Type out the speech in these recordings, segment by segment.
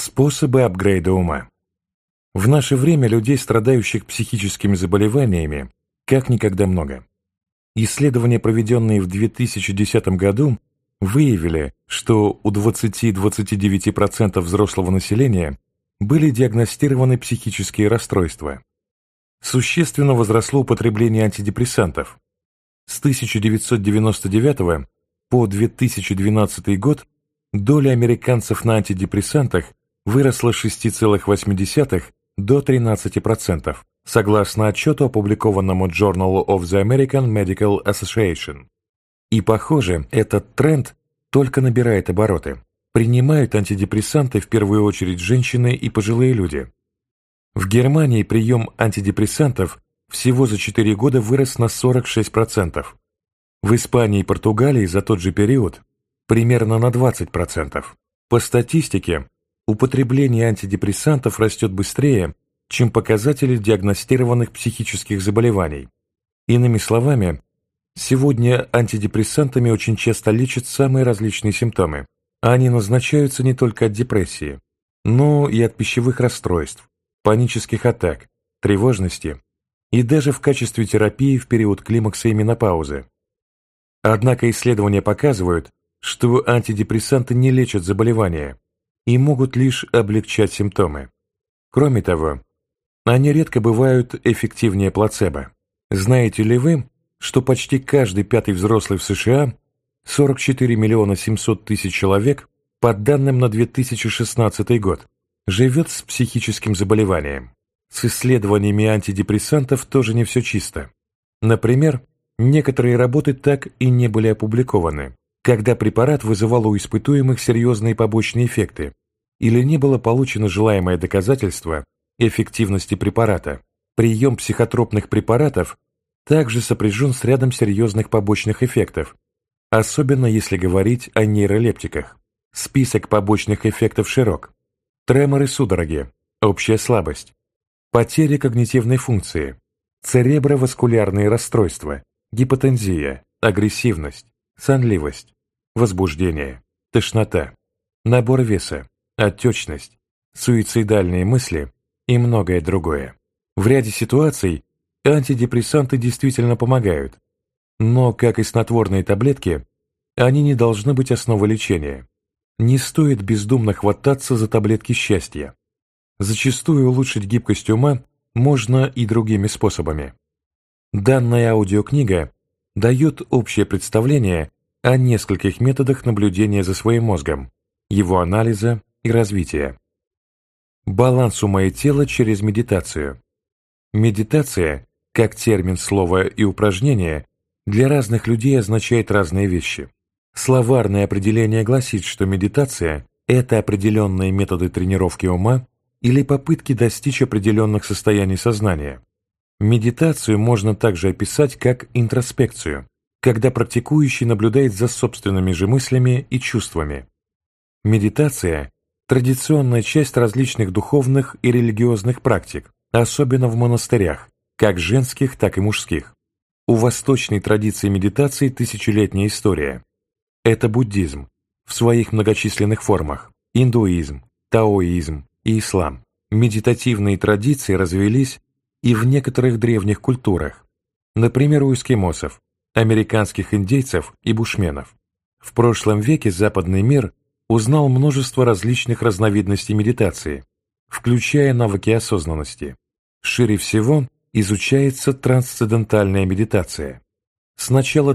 Способы апгрейда ума. В наше время людей, страдающих психическими заболеваниями, как никогда много. Исследования, проведенные в 2010 году, выявили, что у 20-29% взрослого населения были диагностированы психические расстройства. Существенно возросло употребление антидепрессантов. С 1999 по 2012 год доля американцев на антидепрессантах выросла с 6,8 до 13%, согласно отчету, опубликованному Journal of the American Medical Association. И, похоже, этот тренд только набирает обороты. Принимают антидепрессанты в первую очередь женщины и пожилые люди. В Германии прием антидепрессантов всего за 4 года вырос на 46%. В Испании и Португалии за тот же период примерно на 20%. По статистике, употребление антидепрессантов растет быстрее, чем показатели диагностированных психических заболеваний. Иными словами, сегодня антидепрессантами очень часто лечат самые различные симптомы. Они назначаются не только от депрессии, но и от пищевых расстройств, панических атак, тревожности и даже в качестве терапии в период климакса и менопаузы. Однако исследования показывают, что антидепрессанты не лечат заболевания и могут лишь облегчать симптомы. Кроме того, они редко бывают эффективнее плацебо. Знаете ли вы, что почти каждый пятый взрослый в США, 44 миллиона 700 тысяч человек, по данным на 2016 год, живет с психическим заболеванием? С исследованиями антидепрессантов тоже не все чисто. Например, некоторые работы так и не были опубликованы, когда препарат вызывал у испытуемых серьезные побочные эффекты или не было получено желаемое доказательство эффективности препарата. Прием психотропных препаратов также сопряжен с рядом серьезных побочных эффектов, особенно если говорить о нейролептиках. Список побочных эффектов широк. Треморы, судороги, общая слабость, потеря когнитивной функции, цереброваскулярные расстройства, гипотензия, агрессивность, сонливость, возбуждение, тошнота, набор веса, отечность, суицидальные мысли и многое другое. В ряде ситуаций антидепрессанты действительно помогают, но, как и снотворные таблетки, они не должны быть основой лечения. Не стоит бездумно хвататься за таблетки счастья. Зачастую улучшить гибкость ума можно и другими способами. Данная аудиокнига дает общее представление о нескольких методах наблюдения за своим мозгом, его анализа и развития. Баланс ума и тела через медитацию. Медитация, как термин, слово и упражнение, для разных людей означает разные вещи. Словарное определение гласит, что медитация – это определенные методы тренировки ума или попытки достичь определенных состояний сознания. Медитацию можно также описать как интроспекцию, когда практикующий наблюдает за собственными же мыслями и чувствами. Медитация – традиционная часть различных духовных и религиозных практик, особенно в монастырях, как женских, так и мужских. У восточной традиции медитации тысячелетняя история. Это буддизм в своих многочисленных формах, индуизм, таоизм и ислам. Медитативные традиции развились и в некоторых древних культурах, например, у эскимосов, американских индейцев и бушменов. В прошлом веке западный мир узнал множество различных разновидностей медитации, включая навыки осознанности. Шире всего изучается трансцендентальная медитация. С начала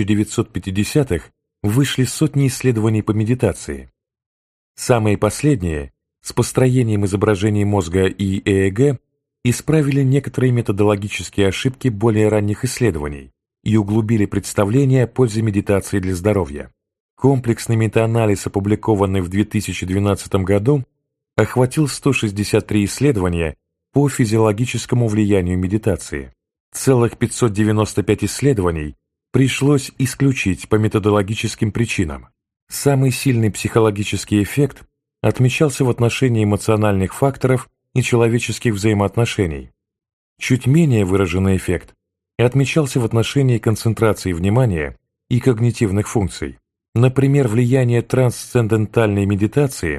1950-х вышли сотни исследований по медитации. Самые последние, с построением изображений мозга и ЭЭГ, исправили некоторые методологические ошибки более ранних исследований и углубили представление о пользе медитации для здоровья. Комплексный метаанализ, опубликованный в 2012 году, охватил 163 исследования по физиологическому влиянию медитации. Целых 595 исследований пришлось исключить по методологическим причинам. Самый сильный психологический эффект отмечался в отношении эмоциональных факторов и человеческих взаимоотношений. Чуть менее выраженный эффект отмечался в отношении концентрации внимания и когнитивных функций. Например, влияние трансцендентальной медитации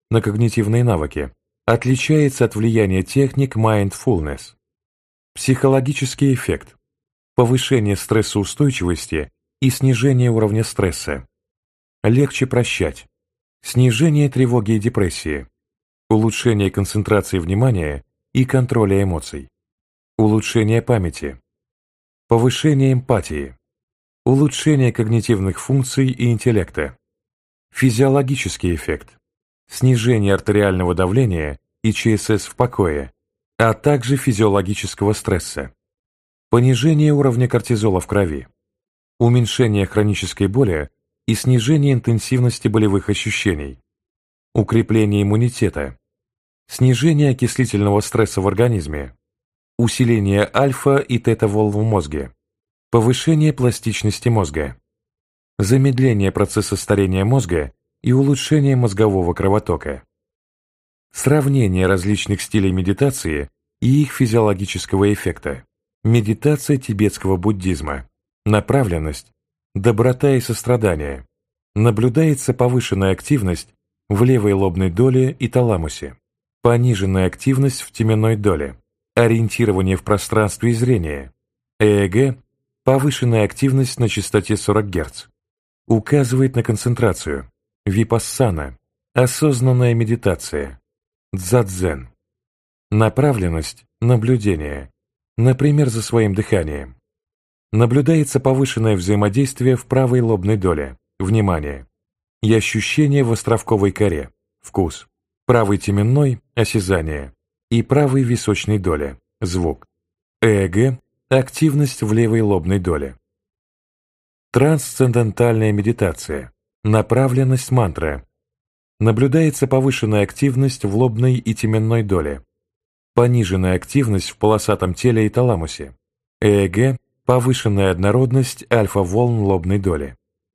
на когнитивные навыки, отличается от влияния техник mindfulness. Психологический эффект – повышение стрессоустойчивости и снижение уровня стресса. Легче прощать. Снижение тревоги и депрессии. Улучшение концентрации внимания и контроля эмоций. Улучшение памяти. Повышение эмпатии. Улучшение когнитивных функций и интеллекта. Физиологический эффект. Снижение артериального давления и ЧСС в покое, а также физиологического стресса. Понижение уровня кортизола в крови. Уменьшение хронической боли и снижение интенсивности болевых ощущений. Укрепление иммунитета. Снижение окислительного стресса в организме. Усиление альфа и тета-волн в мозге. Повышение пластичности мозга. Замедление процесса старения мозга и улучшение мозгового кровотока. Сравнение различных стилей медитации и их физиологического эффекта. Медитация тибетского буддизма. Направленность, доброта и сострадание. Наблюдается повышенная активность в левой лобной доле и таламусе, пониженная активность в теменной доле, ориентирование в пространстве и зрение, ЭЭГ, повышенная активность на частоте 40 Гц, указывает на концентрацию, випассана, осознанная медитация, дзадзен, направленность, наблюдение, например, за своим дыханием. Наблюдается повышенное взаимодействие в правой лобной доле, внимание, и ощущение в островковой коре, вкус, правой теменной, осязание, и правой височной доле, звук, ЭЭГ, активность в левой лобной доле. Трансцендентальная медитация, направленность мантра. Наблюдается повышенная активность в лобной и теменной доле, пониженная активность в полосатом теле и таламусе, ЭЭГ, повышенная однородность альфа-волн лобной доли.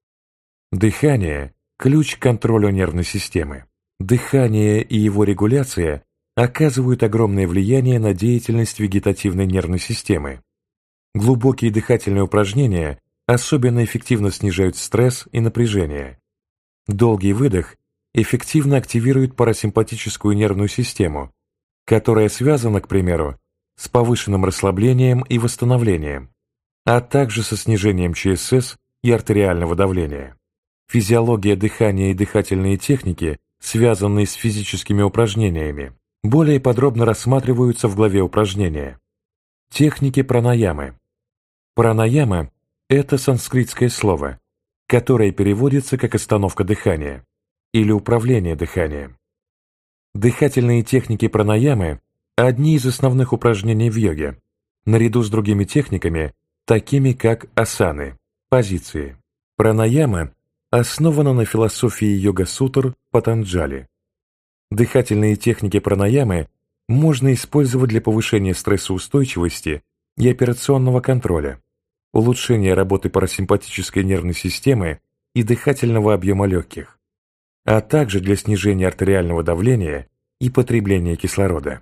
Дыхание – ключ к контролю нервной системы. Дыхание и его регуляция оказывают огромное влияние на деятельность вегетативной нервной системы. Глубокие дыхательные упражнения особенно эффективно снижают стресс и напряжение. Долгий выдох эффективно активирует парасимпатическую нервную систему, которая связана, к примеру, с повышенным расслаблением и восстановлением, а также со снижением ЧСС и артериального давления. Физиология дыхания и дыхательные техники, связанные с физическими упражнениями, более подробно рассматриваются в главе упражнения. Техники пранаямы. Пранаяма – это санскритское слово, которое переводится как «остановка дыхания» или «управление дыханием». Дыхательные техники пранаямы – одни из основных упражнений в йоге, наряду с другими техниками, такими как асаны, позиции. Пранаяма основана на философии йога-сутр Патанджали. Дыхательные техники пранаямы можно использовать для повышения стрессоустойчивости и операционного контроля, улучшения работы парасимпатической нервной системы и дыхательного объема легких, а также для снижения артериального давления и потребления кислорода.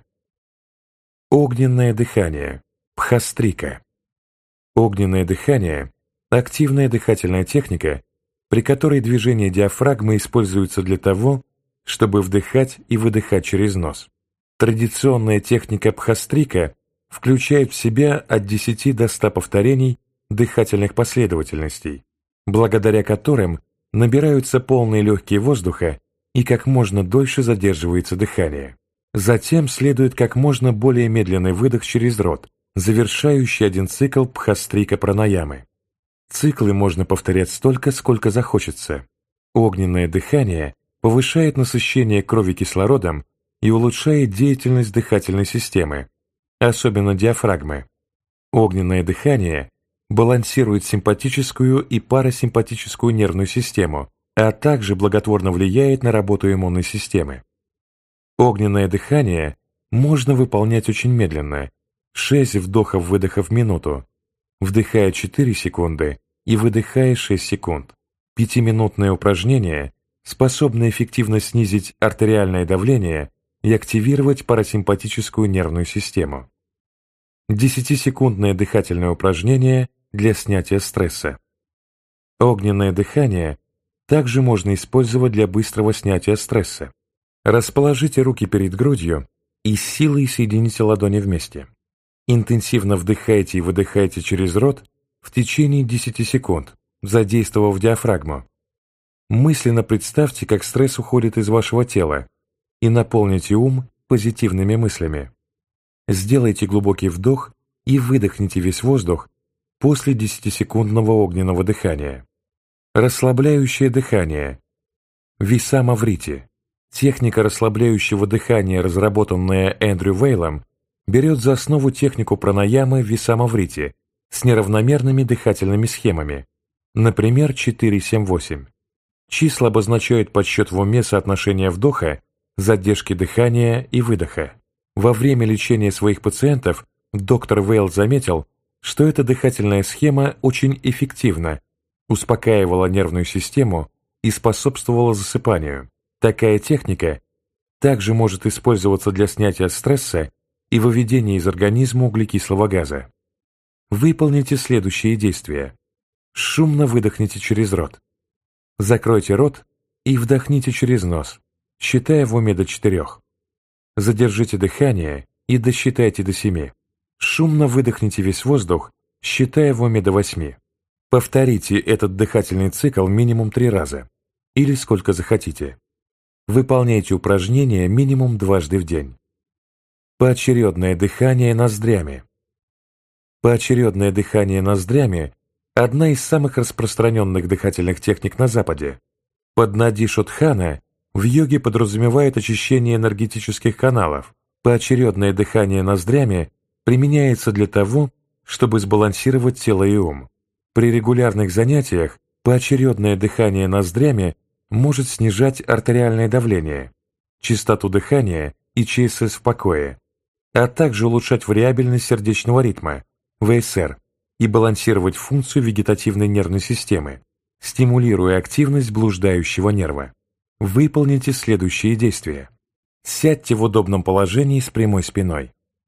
Огненное дыхание, бхастрика. Огненное дыхание – активная дыхательная техника, при которой движение диафрагмы используется для того, чтобы вдыхать и выдыхать через нос. Традиционная техника бхастрика включает в себя от 10 до 100 повторений дыхательных последовательностей, благодаря которым набираются полные легкие воздуха и как можно дольше задерживается дыхание. Затем следует как можно более медленный выдох через рот, завершающий один цикл бхастрика пранаямы. Циклы можно повторять столько, сколько захочется. Огненное дыхание повышает насыщение крови кислородом и улучшает деятельность дыхательной системы, особенно диафрагмы. Огненное дыхание балансирует симпатическую и парасимпатическую нервную систему, а также благотворно влияет на работу иммунной системы. Огненное дыхание можно выполнять очень медленно, 6 вдохов-выдохов в минуту, вдыхая 4 секунды и выдыхая 6 секунд. 5-минутное упражнение способно эффективно снизить артериальное давление и активировать парасимпатическую нервную систему. 10-секундное дыхательное упражнение для снятия стресса. Огненное дыхание также можно использовать для быстрого снятия стресса. Расположите руки перед грудью и с силой соедините ладони вместе. Интенсивно вдыхайте и выдыхайте через рот в течение 10 секунд, задействовав диафрагму. Мысленно представьте, как стресс уходит из вашего тела, и наполните ум позитивными мыслями. Сделайте глубокий вдох и выдохните весь воздух после 10-секундного огненного дыхания. Расслабляющее дыхание. Висамаврити. Техника расслабляющего дыхания, разработанная Эндрю Вейлом, берет за основу технику пранаямы Висамаврити с неравномерными дыхательными схемами, например, 4-7-8. Числа обозначают подсчет в уме соотношения вдоха, задержки дыхания и выдоха. Во время лечения своих пациентов доктор Вейл заметил, что эта дыхательная схема очень эффективна, успокаивала нервную систему и способствовала засыпанию. Такая техника также может использоваться для снятия стресса и выведения из организма углекислого газа. Выполните следующие действия. Шумно выдохните через рот. Закройте рот и вдохните через нос, считая в уме до 4. Задержите дыхание и досчитайте до 7. Шумно выдохните весь воздух, считая в уме до 8. Повторите этот дыхательный цикл минимум 3 раза, или сколько захотите. Выполняйте упражнения минимум 2 раза в день. Поочередное дыхание ноздрями. Поочередное дыхание ноздрями – одна из самых распространенных дыхательных техник на Западе. Под Нади Шодхана в йоге подразумевает очищение энергетических каналов. Поочередное дыхание ноздрями применяется для того, чтобы сбалансировать тело и ум. При регулярных занятиях поочередное дыхание ноздрями может снижать артериальное давление, частоту дыхания и ЧСС в покое, а также улучшать вариабельность сердечного ритма, ВСР, и балансировать функцию вегетативной нервной системы, стимулируя активность блуждающего нерва. Выполните следующие действия. Сядьте в удобном положении с прямой спиной.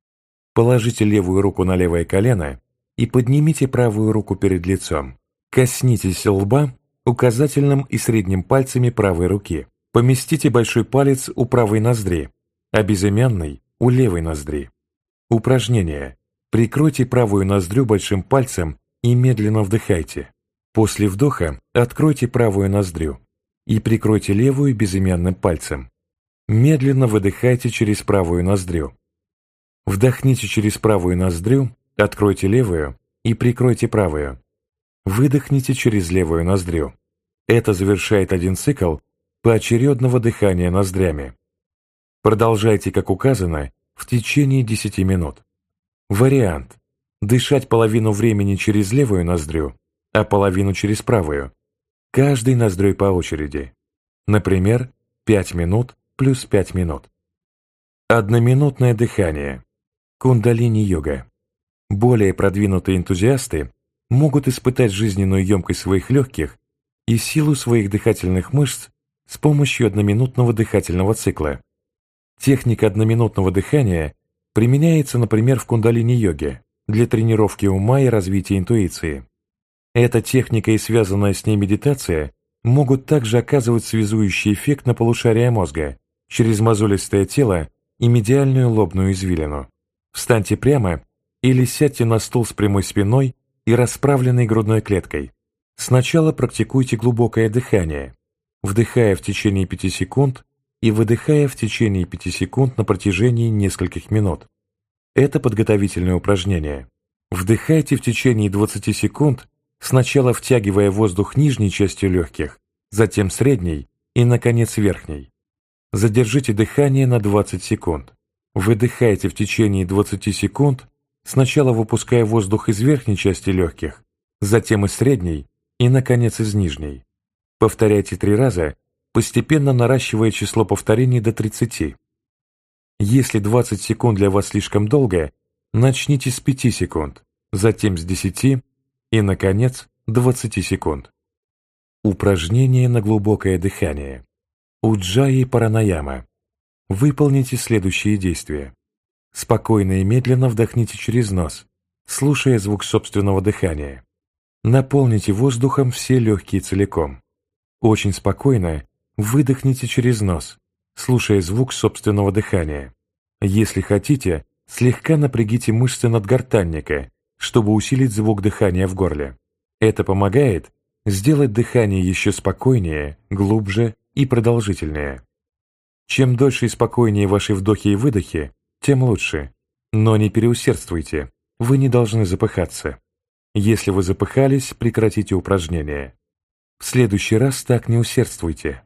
Положите левую руку на левое колено и поднимите правую руку перед лицом. Коснитесь лба указательным и средним пальцами правой руки. Поместите большой палец у правой ноздри, а безымянный у левой ноздри. Упражнение. Прикройте правую ноздрю большим пальцем и медленно вдыхайте. После вдоха откройте правую ноздрю и прикройте левую безымянным пальцем. Медленно выдыхайте через правую ноздрю. Вдохните через правую ноздрю, откройте левую и прикройте правую. Выдохните через левую ноздрю. Это завершает один цикл поочередного дыхания ноздрями. Продолжайте, как указано, в течение 10 минут. Вариант. Дышать половину времени через левую ноздрю, а половину через правую. Каждой ноздрёй по очереди. Например, 5 минут плюс 5 минут. Одноминутное дыхание. Кундалини-йога. Более продвинутые энтузиасты могут испытать жизненную емкость своих легких и силу своих дыхательных мышц с помощью одноминутного дыхательного цикла. Техника одноминутного дыхания применяется, например, в кундалини-йоге для тренировки ума и развития интуиции. Эта техника и связанная с ней медитация могут также оказывать связующий эффект на полушария мозга через мозолистое тело и медиальную лобную извилину. Встаньте прямо или сядьте на стул с прямой спиной и расправленной грудной клеткой. Сначала практикуйте глубокое дыхание, вдыхая в течение 5 секунд и выдыхая в течение 5 секунд на протяжении нескольких минут. Это подготовительное упражнение. Вдыхайте в течение 20 секунд, сначала втягивая воздух нижней частью легких, затем средней и, наконец, верхней. Задержите дыхание на 20 секунд. Выдыхайте в течение 20 секунд, сначала выпуская воздух из верхней части легких, затем из средней и, наконец, из нижней. Повторяйте 3 раза, постепенно наращивая число повторений до 30. Если 20 секунд для вас слишком долго, начните с 5 секунд, затем с 10 и, наконец, 20 секунд. Упражнение на глубокое дыхание. Уджаи Паранаяма. Выполните следующие действия. Спокойно и медленно вдохните через нос, слушая звук собственного дыхания. Наполните воздухом все легкие целиком. Очень спокойно выдохните через нос, слушая звук собственного дыхания. Если хотите, слегка напрягите мышцы надгортанника, чтобы усилить звук дыхания в горле. Это помогает сделать дыхание еще спокойнее, глубже и продолжительнее. Чем дольше и спокойнее ваши вдохи и выдохи, тем лучше. Но не переусердствуйте, вы не должны запыхаться. Если вы запыхались, прекратите упражнение. В следующий раз так не усердствуйте.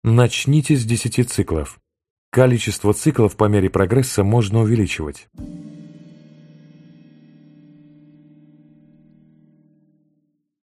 Начните с 10 циклов. Количество циклов по мере прогресса можно увеличивать.